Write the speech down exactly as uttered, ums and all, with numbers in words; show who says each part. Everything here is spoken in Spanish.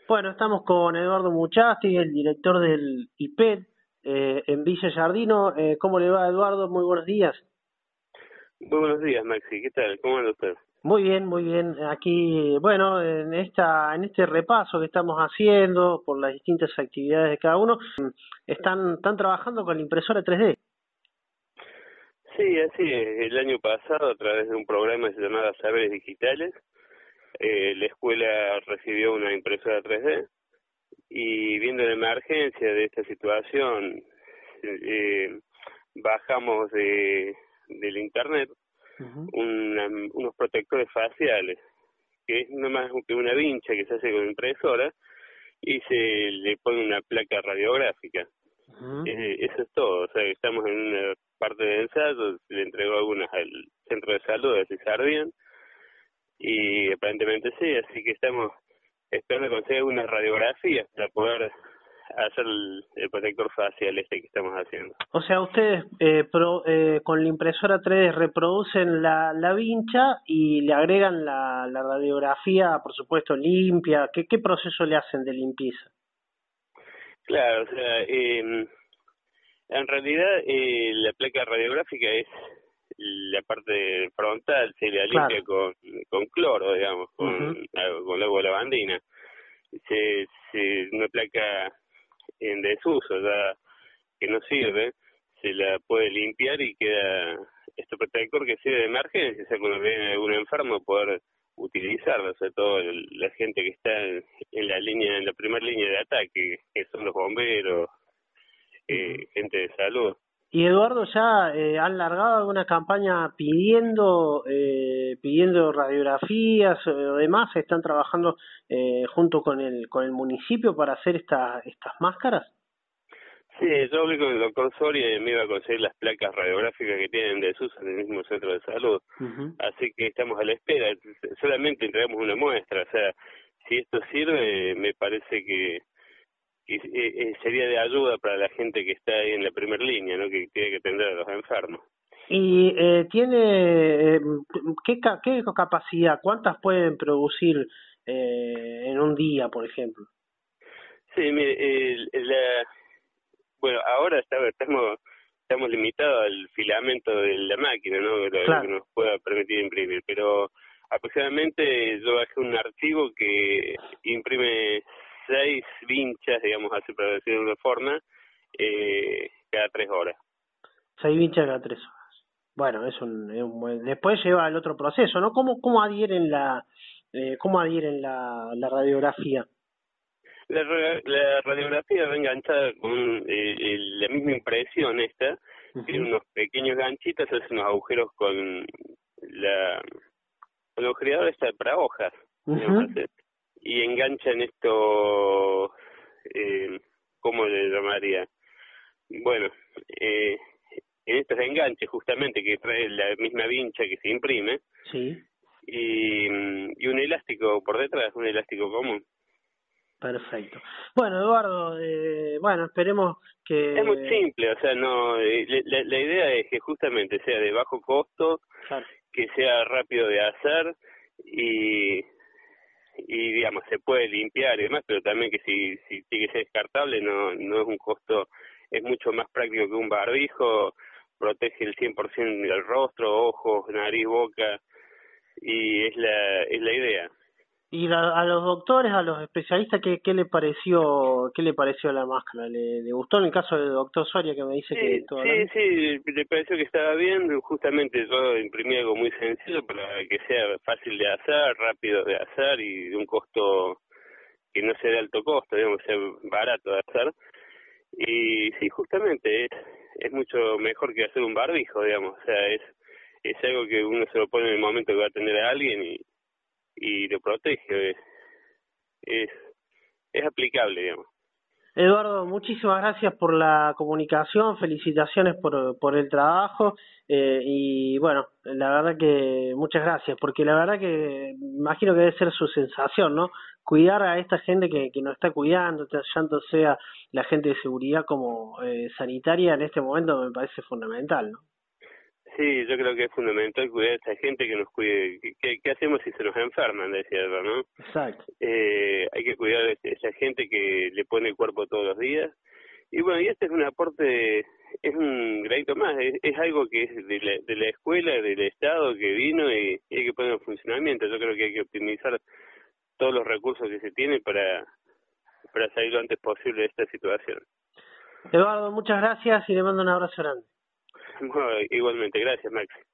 Speaker 1: Bueno, estamos con Eduardo Muchasti, el director del I P E D eh, en Villa Giardino. Eh, ¿Cómo le va, Eduardo? Muy buenos días.
Speaker 2: Muy buenos días, Maxi. ¿Qué tal? ¿Cómo anda usted?
Speaker 1: Muy bien, muy bien. Aquí, bueno, en esta, en este repaso que estamos haciendo por las distintas actividades de cada uno, están, están trabajando con la impresora tres D.
Speaker 2: Sí, así es. El año pasado, a través de un programa que se llamaba Saberes Digitales, eh, la escuela recibió una impresora tres D y viendo la emergencia de esta situación, eh, bajamos de del internet
Speaker 1: Uh-huh.
Speaker 2: una, unos protectores faciales, que es no más que una vincha que se hace con impresora y se le pone una placa radiográfica.
Speaker 1: Uh-huh.
Speaker 2: Eh, eso es todo, o sea, estamos en una parte de ensayo, se le entregó algunas al centro de salud, a ver si servían, y aparentemente sí, así que estamos esperando conseguir unas radiografías para poder hacer el, el protector facial este que estamos haciendo.
Speaker 1: O sea, ustedes eh, pro, eh, con la impresora tres D reproducen la, la vincha y le agregan la, la radiografía, por supuesto, limpia. ¿Qué, qué proceso le hacen de limpieza?
Speaker 2: Claro, o sea, eh, en realidad eh, la placa radiográfica es la parte frontal, se la limpia
Speaker 1: Claro.
Speaker 2: con, con cloro, digamos, con,
Speaker 1: Uh-huh.
Speaker 2: con agua de lavandina. Se, se, una placa en desuso, ya que no sirve, se la puede limpiar y queda este protector que sirve de emergencia, o sea, cuando viene algún enfermo poder utilizarlo, o sea, toda la gente que está en, en la línea, en la primera línea de ataque, que son los bomberos, eh,
Speaker 1: Uh-huh.
Speaker 2: gente de salud.
Speaker 1: Y Eduardo, ¿ya eh, han largado alguna campaña pidiendo eh, pidiendo radiografías o demás? ¿Están trabajando eh, junto con el con el municipio para hacer esta, estas máscaras?
Speaker 2: Sí, yo hablé con el doctor Soria y me iba a conseguir las placas radiográficas que tienen de desuso en el mismo centro de salud.
Speaker 1: Uh-huh.
Speaker 2: Así que estamos a la espera, solamente entregamos una muestra, o sea, si esto sirve, me parece que, que eh, sería de ayuda para la gente que está ahí en la primera línea, ¿no? Que tiene que atender a los enfermos.
Speaker 1: Y eh, tiene, eh, ¿qué, ca- qué capacidad? ¿Cuántas pueden producir eh, en un día, por ejemplo?
Speaker 2: Sí, mire, el, la, bueno, ahora está- estamos estamos limitados al filamento de la máquina, ¿no? Lo, lo que
Speaker 1: Claro.
Speaker 2: nos pueda permitir imprimir, pero aproximadamente yo bajé un archivo que imprime seis vinchas, digamos así para decirlo de una forma, eh, cada tres horas.
Speaker 1: Seis vinchas cada tres horas. Bueno, es un, es un buen... Después lleva el otro proceso, ¿no? ¿Cómo, cómo adhieren la, eh, cómo adhieren la, la radiografía?
Speaker 2: La, ra- la radiografía va enganchada con eh, el- la misma impresión esta, tiene
Speaker 1: Uh-huh.
Speaker 2: unos pequeños ganchitos, hace unos agujeros con la con los creadores para hojas, digamos
Speaker 1: Uh-huh.
Speaker 2: así, y enganchan esto, eh, ¿cómo le llamaría? Bueno, eh, en estos enganches justamente que trae la misma vincha que se imprime,
Speaker 1: Sí,
Speaker 2: y, y un elástico por detrás, un elástico común.
Speaker 1: perfecto. Bueno, Eduardo, eh, bueno, esperemos
Speaker 2: Es muy
Speaker 1: que...
Speaker 2: simple, o sea, no, eh, la, la idea es que justamente sea de bajo costo,
Speaker 1: Claro.
Speaker 2: que sea rápido de hacer y, y digamos, se puede limpiar y demás, pero también que si, si tiene que ser descartable no, no es un costo, es mucho más práctico que un barbijo, protege el cien por ciento del rostro, ojos, nariz, boca, y es la, es la idea.
Speaker 1: Y la- a los doctores, a los especialistas, ¿qué, qué le pareció, qué le pareció la máscara? ¿Le, le gustó en el caso del doctor Soria que me dice que
Speaker 2: Sí,
Speaker 1: estuvo
Speaker 2: sí,
Speaker 1: hablando?
Speaker 2: sí, le pareció que estaba bien, justamente yo imprimí algo muy sencillo para que sea fácil de hacer, rápido de hacer y de un costo que no sea de alto costo, digamos, sea barato de hacer. Y sí, justamente es, es mucho mejor que hacer un barbijo, digamos, o sea, es es algo que uno se lo pone en el momento que va a atender a alguien y, y lo protege, es, es, es aplicable, digamos.
Speaker 1: Eduardo, muchísimas gracias por la comunicación, felicitaciones por, por el trabajo eh, y bueno, la verdad que muchas gracias, porque la verdad que imagino que debe ser su sensación, ¿no? Cuidar a esta gente que, que nos está cuidando, tanto sea la gente de seguridad como eh, sanitaria en este momento me parece fundamental, ¿no?
Speaker 2: Sí, yo creo que es fundamental cuidar a esta gente que nos cuide. ¿Qué, qué hacemos si se nos enferman? Decía yo, ¿no?
Speaker 1: Exacto.
Speaker 2: Eh, hay que cuidar a esa gente que le pone el cuerpo todos los días. Y bueno, y este es un aporte, es un granito más, es, es algo que es de la, de la escuela, del Estado que vino y, y hay que poner en funcionamiento. Yo creo que hay que optimizar todos los recursos que se tienen para, para salir lo antes posible de esta situación.
Speaker 1: Eduardo, muchas gracias y le mando un abrazo grande.
Speaker 2: Bueno, igualmente, gracias, Max.